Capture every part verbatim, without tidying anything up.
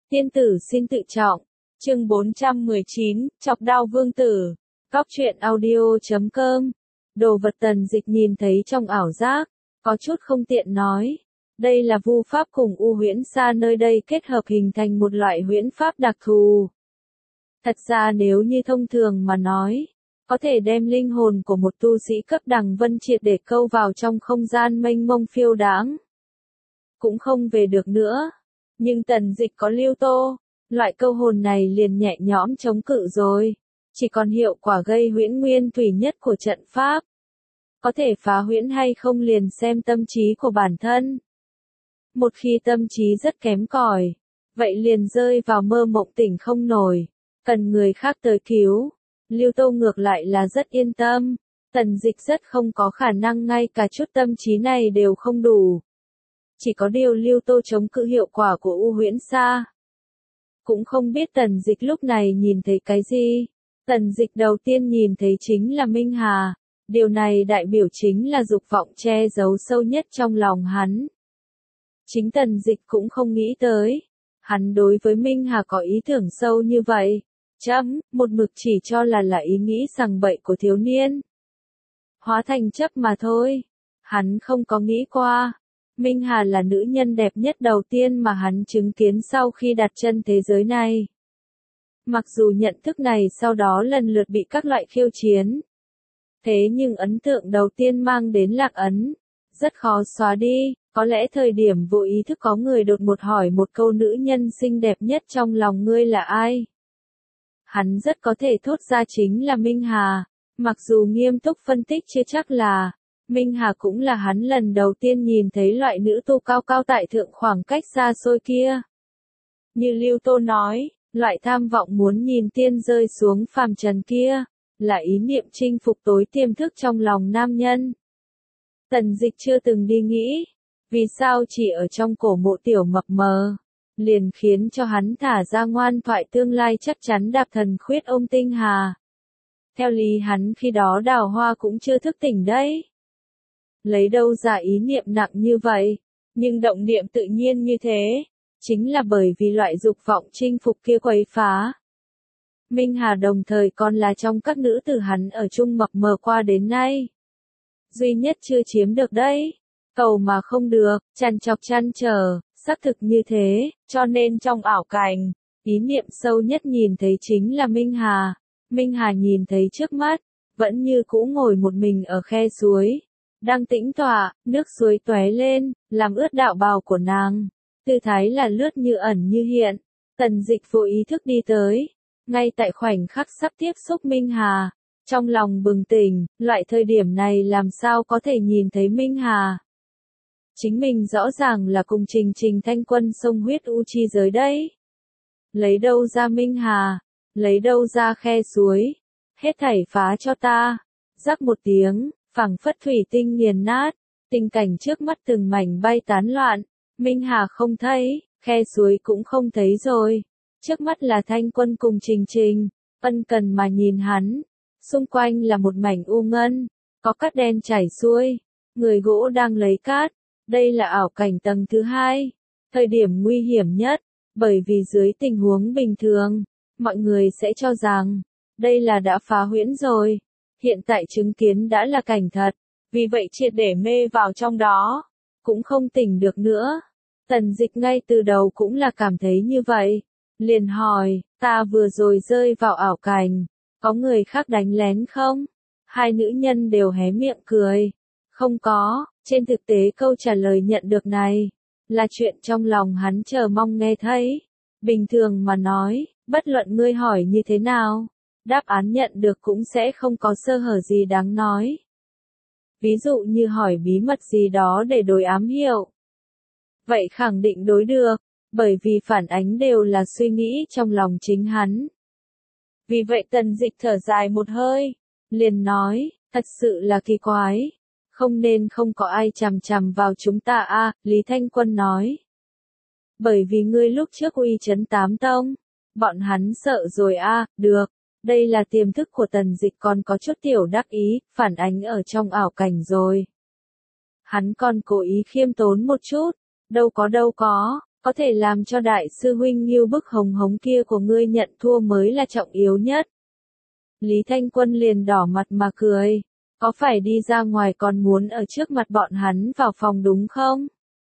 Tiên tử xin tự trọng. Chương bốn trăm mười chín, chọc đau vương tử. Cóc truyện audio chấm com. Đồ vật Tần Dịch nhìn thấy trong ảo giác, có chút không tiện nói. Đây là vu pháp cùng u huyễn sa nơi đây kết hợp hình thành một loại huyễn pháp đặc thù. Thật ra nếu như thông thường mà nói, có thể đem linh hồn của một tu sĩ cấp đẳng vân triệt để câu vào trong không gian mênh mông phiêu đãng, cũng không về được nữa. Nhưng Tần Dịch có lưu tô, loại câu hồn này liền nhẹ nhõm chống cự rồi. Chỉ còn hiệu quả gây huyễn nguyên thủy nhất của trận pháp. Có thể phá huyễn hay không liền xem tâm trí của bản thân. Một khi tâm trí rất kém cỏi, vậy liền rơi vào mơ mộng tỉnh không nổi, cần người khác tới cứu. Lưu Tô ngược lại là rất yên tâm, Tần Dịch rất không có khả năng ngay cả chút tâm trí này đều không đủ. Chỉ có điều Lưu Tô chống cự hiệu quả của u huyễn sa. Cũng không biết Tần Dịch lúc này nhìn thấy cái gì. Tần Dịch đầu tiên nhìn thấy chính là Minh Hà. Điều này đại biểu chính là dục vọng che giấu sâu nhất trong lòng hắn. Chính Tần Dịch cũng không nghĩ tới. Hắn đối với Minh Hà có ý tưởng sâu như vậy. Chấm, một mực chỉ cho là là ý nghĩ sằng bậy của thiếu niên. Hóa thành chấp mà thôi. Hắn không có nghĩ qua. Minh Hà là nữ nhân đẹp nhất đầu tiên mà hắn chứng kiến sau khi đặt chân thế giới này. Mặc dù nhận thức này sau đó lần lượt bị các loại khiêu chiến. Thế nhưng ấn tượng đầu tiên mang đến lạc ấn. Rất khó xóa đi, có lẽ thời điểm vô ý thức có người đột ngột hỏi một câu nữ nhân xinh đẹp nhất trong lòng ngươi là ai? Hắn rất có thể thốt ra chính là Minh Hà, mặc dù nghiêm túc phân tích chưa chắc là. Minh Hà cũng là hắn lần đầu tiên nhìn thấy loại nữ tu cao cao tại thượng khoảng cách xa xôi kia. Như Lưu Tô nói, loại tham vọng muốn nhìn tiên rơi xuống phàm trần kia, là ý niệm chinh phục tối tiềm thức trong lòng nam nhân. Tần Dịch chưa từng đi nghĩ, vì sao chỉ ở trong cổ mộ tiểu mập mờ, liền khiến cho hắn thả ra ngoan thoại tương lai chắc chắn đạp thần khuyết ôm tinh hà. Theo lý hắn khi đó đào hoa cũng chưa thức tỉnh đấy. Lấy đâu ra ý niệm nặng như vậy, nhưng động niệm tự nhiên như thế, chính là bởi vì loại dục vọng chinh phục kia quấy phá. Minh Hà đồng thời còn là trong các nữ tử hắn ở chung mập mờ qua đến nay. Duy nhất chưa chiếm được đấy, cầu mà không được, chăn chọc chăn trở, xác thực như thế, cho nên trong ảo cảnh, ý niệm sâu nhất nhìn thấy chính là Minh Hà. Minh Hà nhìn thấy trước mắt, vẫn như cũ ngồi một mình ở khe suối. Đang tĩnh tọa, nước suối tóe lên, làm ướt đạo bào của nàng. Tư thái là lướt như ẩn như hiện. Tần Dịch vô ý thức đi tới. Ngay tại khoảnh khắc sắp tiếp xúc Minh Hà. Trong lòng bừng tỉnh, loại thời điểm này làm sao có thể nhìn thấy Minh Hà. Chính mình rõ ràng là cùng Trình Trình Thanh Quân sông huyết u chi giới đấy. Lấy đâu ra Minh Hà, lấy đâu ra khe suối. Hết thảy phá cho ta. Rắc một tiếng. Phảng phất thủy tinh nghiền nát, tình cảnh trước mắt từng mảnh bay tán loạn, Minh Hà không thấy, khe suối cũng không thấy rồi. Trước mắt là Thanh Quân cùng Trình Trình, ân cần mà nhìn hắn, xung quanh là một mảnh u ngân, có cát đen chảy xuôi, người gỗ đang lấy cát, đây là ảo cảnh tầng thứ hai, thời điểm nguy hiểm nhất, bởi vì dưới tình huống bình thường, mọi người sẽ cho rằng, đây là đã phá huyễn rồi. Hiện tại chứng kiến đã là cảnh thật, vì vậy triệt để mê vào trong đó, cũng không tỉnh được nữa. Tần Dịch ngay từ đầu cũng là cảm thấy như vậy, liền hỏi, ta vừa rồi rơi vào ảo cảnh, có người khác đánh lén không? Hai nữ nhân đều hé miệng cười, không có, trên thực tế câu trả lời nhận được này, là chuyện trong lòng hắn chờ mong nghe thấy. Bình thường mà nói, bất luận ngươi hỏi như thế nào, đáp án nhận được cũng sẽ không có sơ hở gì đáng nói. Ví dụ như hỏi bí mật gì đó để đối ám hiệu. Vậy khẳng định đối được, bởi vì phản ánh đều là suy nghĩ trong lòng chính hắn. Vì vậy Tần Dịch thở dài một hơi, liền nói, thật sự là kỳ quái, không nên không có ai chằm chằm vào chúng ta a, à, Lý Thanh Quân nói. Bởi vì ngươi lúc trước uy chấn tám tông, bọn hắn sợ rồi a, à, được. Đây là tiềm thức của Tần Dịch còn có chút tiểu đắc ý, phản ánh ở trong ảo cảnh rồi. Hắn còn cố ý khiêm tốn một chút, đâu có đâu có, Có thể làm cho đại sư huynh Ngưu Bức Hồng Hống kia của ngươi nhận thua mới là trọng yếu nhất. Lý Thanh Quân liền đỏ mặt mà cười. Có phải đi ra ngoài còn muốn ở trước mặt bọn hắn vào phòng đúng không?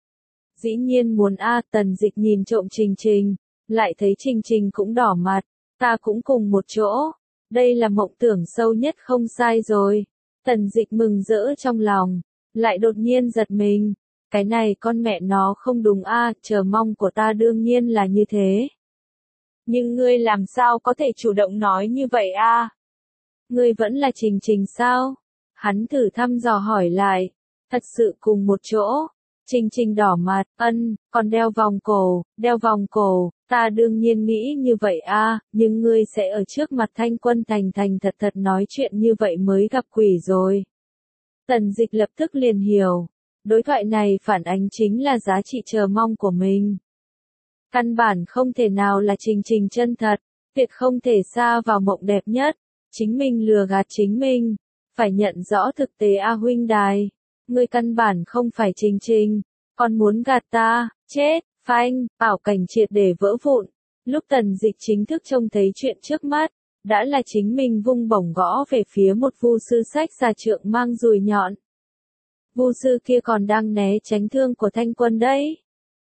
Dĩ nhiên muốn a. Tần Dịch nhìn trộm Trình Trình, lại thấy Trình Trình cũng đỏ mặt, ta cũng cùng một chỗ. Đây là mộng tưởng sâu nhất không sai rồi. Tần Dịch mừng rỡ trong lòng, lại đột nhiên giật mình. Cái này con mẹ nó không đúng a, chờ mong của ta đương nhiên là như thế. Nhưng ngươi làm sao có thể chủ động nói như vậy a? Ngươi vẫn là Trình Trình sao? Hắn thử thăm dò hỏi lại. Thật sự cùng một chỗ. Trình Trình đỏ mặt, ân, còn đeo vòng cổ, đeo vòng cổ, ta đương nhiên nghĩ như vậy a, nhưng ngươi sẽ ở trước mặt Thanh Quân thành thành thật thật nói chuyện như vậy mới gặp quỷ rồi. Tần Dịch lập tức liền hiểu, đối thoại này phản ánh chính là giá trị chờ mong của mình. Căn bản không thể nào là Trình Trình chân thật, tuyệt không thể xa vào mộng đẹp nhất, chính mình lừa gạt chính mình, phải nhận rõ thực tế a huynh đài. Ngươi căn bản không phải Trình Trình, còn muốn gạt ta, chết, phanh, ảo cảnh triệt để vỡ vụn. Lúc Tần Dịch chính thức trông thấy chuyện trước mắt, đã là chính mình vung bổng gõ về phía một vu sư sách xà trượng mang dùi nhọn. Vu sư kia còn đang né tránh thương của Thanh Quân đấy.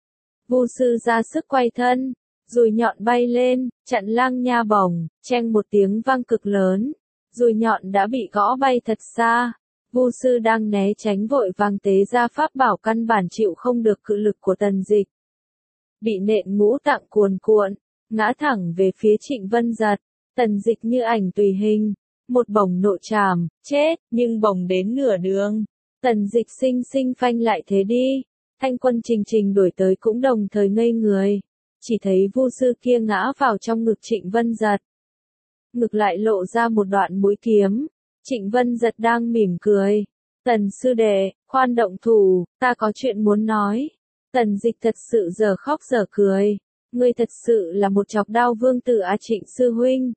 Vu sư ra sức quay thân, dùi nhọn bay lên, chặn lang nha bổng, cheng một tiếng vang cực lớn. Dùi nhọn đã bị gõ bay thật xa. Vu sư đang né tránh vội vàng tế ra pháp bảo căn bản chịu không được cự lực của Tần Dịch. Bị nện ngũ tạng cuồn cuộn, ngã thẳng về phía Trịnh Vân Giật. Tần Dịch như ảnh tùy hình, một bổng nộ trảm, chết, nhưng bổng đến nửa đường. Tần Dịch sinh sinh phanh lại thế đi. Thanh Quân Trình Trình đuổi tới cũng đồng thời ngây người. Chỉ thấy vu sư kia ngã vào trong ngực Trịnh Vân Giật. Ngực lại lộ ra một đoạn mũi kiếm. Trịnh Vân Giật đang mỉm cười. Tần sư đệ, khoan động thủ, ta có chuyện muốn nói. Tần Dịch thật sự giờ khóc giờ cười. Ngươi thật sự là một chọc đao vương tử a Trịnh sư huynh.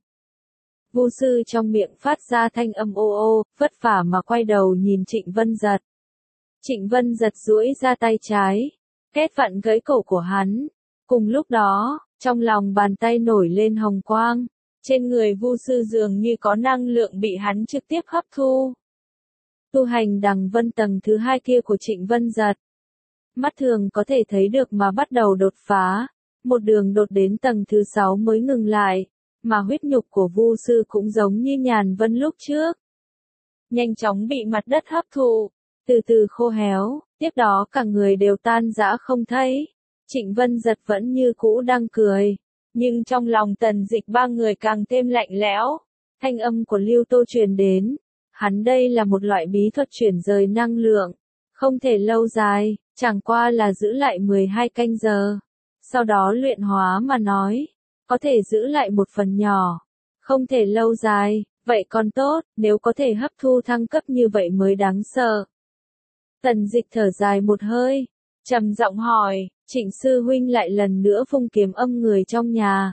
Vu sư trong miệng phát ra thanh âm ô ô, vất vả mà quay đầu nhìn Trịnh Vân Giật. Trịnh Vân Giật duỗi ra tay trái, kết vặn gãy cổ của hắn. Cùng lúc đó, trong lòng bàn tay nổi lên hồng quang. Trên người vu sư dường như có năng lượng bị hắn trực tiếp hấp thu. Tu hành đằng vân tầng thứ hai kia của Trịnh Vân Giật. Mắt thường có thể thấy được mà bắt đầu đột phá. Một đường đột đến tầng thứ sáu mới ngừng lại. Mà huyết nhục của vu sư cũng giống như Nhàn Vân lúc trước. Nhanh chóng bị mặt đất hấp thụ. Từ từ khô héo, tiếp đó cả người đều tan rã không thấy. Trịnh Vân Giật vẫn như cũ đang cười. Nhưng trong lòng Tần Dịch ba người càng thêm lạnh lẽo. Thanh âm của Lưu Tô truyền đến. Hắn đây là một loại bí thuật chuyển rời năng lượng. Không thể lâu dài, chẳng qua là giữ lại mười hai canh giờ. Sau đó luyện hóa mà nói. Có thể giữ lại một phần nhỏ. Không thể lâu dài, vậy còn tốt, nếu có thể hấp thu thăng cấp như vậy mới đáng sợ. Tần Dịch thở dài một hơi. Trầm giọng hỏi, Trịnh sư huynh lại lần nữa vung kiếm âm người trong nhà.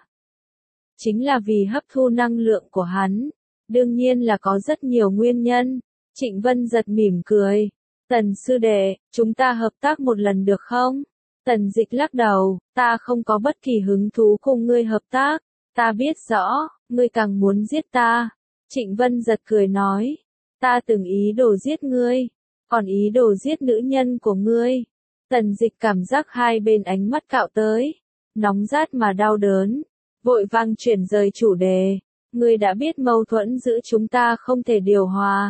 Chính là vì hấp thu năng lượng của hắn. Đương nhiên là có rất nhiều nguyên nhân. Trịnh Vân Giật mỉm cười. Tần sư đệ, chúng ta hợp tác một lần được không? Tần Dịch lắc đầu, ta không có bất kỳ hứng thú cùng ngươi hợp tác. Ta biết rõ, ngươi càng muốn giết ta. Trịnh Vân Giật cười nói. Ta từng ý đồ giết ngươi. Còn ý đồ giết nữ nhân của ngươi. Tần Dịch cảm giác hai bên ánh mắt cạo tới. Nóng rát mà đau đớn. Vội vàng chuyển rời chủ đề. Ngươi đã biết mâu thuẫn giữa chúng ta không thể điều hòa.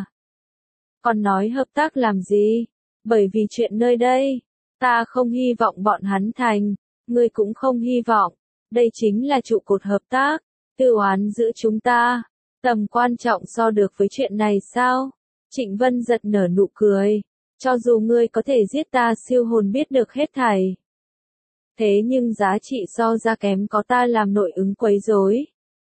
Còn nói hợp tác làm gì? Bởi vì chuyện nơi đây. Ta không hy vọng bọn hắn thành. Ngươi cũng không hy vọng. Đây chính là trụ cột hợp tác. Tư oán giữa chúng ta. Tầm quan trọng so được với chuyện này sao? Trịnh Vân Giật nở nụ cười. Cho dù ngươi có thể giết ta siêu hồn biết được hết thảy. Thế nhưng giá trị so ra kém có ta làm nội ứng quấy rối.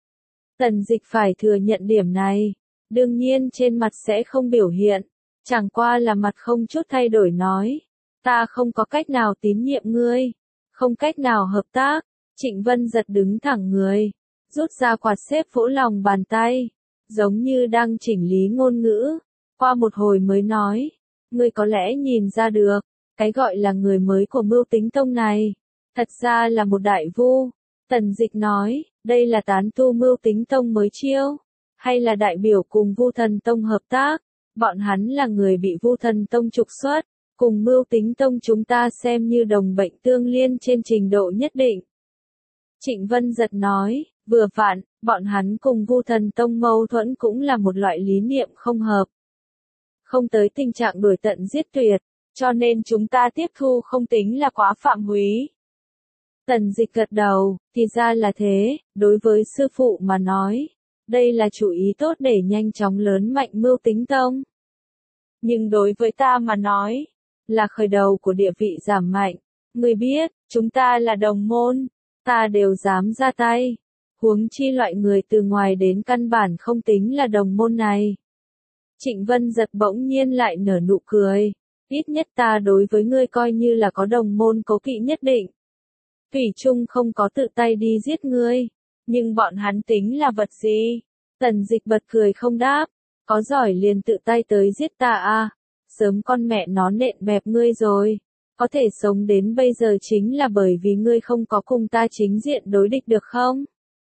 Tần Dịch phải thừa nhận điểm này. Đương nhiên trên mặt sẽ không biểu hiện. Chẳng qua là mặt không chút thay đổi nói. Ta không có cách nào tín nhiệm ngươi. Không cách nào hợp tác. Trịnh Vân Giật đứng thẳng người. Rút ra quạt xếp vỗ lòng bàn tay. Giống như đang chỉnh lý ngôn ngữ. Qua một hồi mới nói. Ngươi có lẽ nhìn ra được. Cái gọi là người mới của Mưu Tính Tông này. Thật ra là một đại vu. Tần Dịch nói, đây là tán tu Mưu Tính Tông mới chiêu, hay là đại biểu cùng Vu Thần Tông hợp tác? Bọn hắn là người bị Vu Thần Tông trục xuất, cùng Mưu Tính Tông chúng ta xem như đồng bệnh tương liên trên trình độ nhất định. Trịnh Vân Giật nói, vừa vặn, bọn hắn cùng Vu Thần Tông mâu thuẫn cũng là một loại lý niệm không hợp. Không tới tình trạng đuổi tận giết tuyệt, cho nên chúng ta tiếp thu không tính là quá phạm húy. Tần Dịch gật đầu, thì ra là thế, đối với sư phụ mà nói, đây là chủ ý tốt để nhanh chóng lớn mạnh Mưu Tính Tông. Nhưng đối với ta mà nói, là khởi đầu của địa vị giảm mạnh. Ngươi biết, chúng ta là đồng môn, ta đều dám ra tay. Huống chi loại người từ ngoài đến căn bản không tính là đồng môn này. Trịnh Vân Giật bỗng nhiên lại nở nụ cười. Ít nhất ta đối với ngươi coi như là có đồng môn cố kỵ nhất định. Thủy chung không có tự tay đi giết ngươi. Nhưng bọn hắn tính là vật gì? Tần Dịch bật cười không đáp. Có giỏi liền tự tay tới giết ta à? Sớm con mẹ nó nện bẹp ngươi rồi. Có thể sống đến bây giờ chính là bởi vì ngươi không có cùng ta chính diện đối địch được không?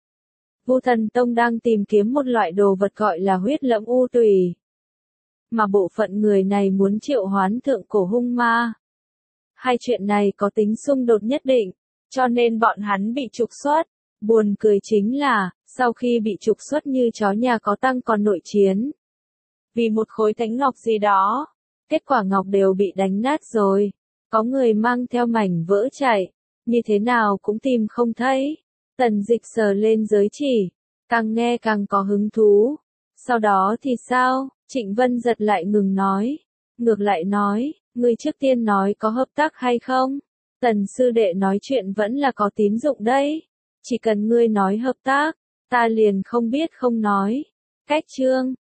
Vu Thần Tông đang tìm kiếm một loại đồ vật gọi là huyết lẫm u tùy. Mà bộ phận người này muốn triệu hoán thượng cổ hung ma. Hai chuyện này có tính xung đột nhất định, cho nên bọn hắn bị trục xuất. Buồn cười chính là, sau khi bị trục xuất như chó nhà có tăng còn nội chiến. Vì một khối thánh ngọc gì đó, kết quả ngọc đều bị đánh nát rồi. Có người mang theo mảnh vỡ chạy, như thế nào cũng tìm không thấy. Tần Dịch sờ lên giới chỉ, càng nghe càng có hứng thú. Sau đó thì sao? Trịnh Vân Giật lại ngừng nói. Ngược lại nói, ngươi trước tiên nói có hợp tác hay không? Tần sư đệ nói chuyện vẫn là có tín dụng đấy. Chỉ cần ngươi nói hợp tác, ta liền không biết không nói. Cách chương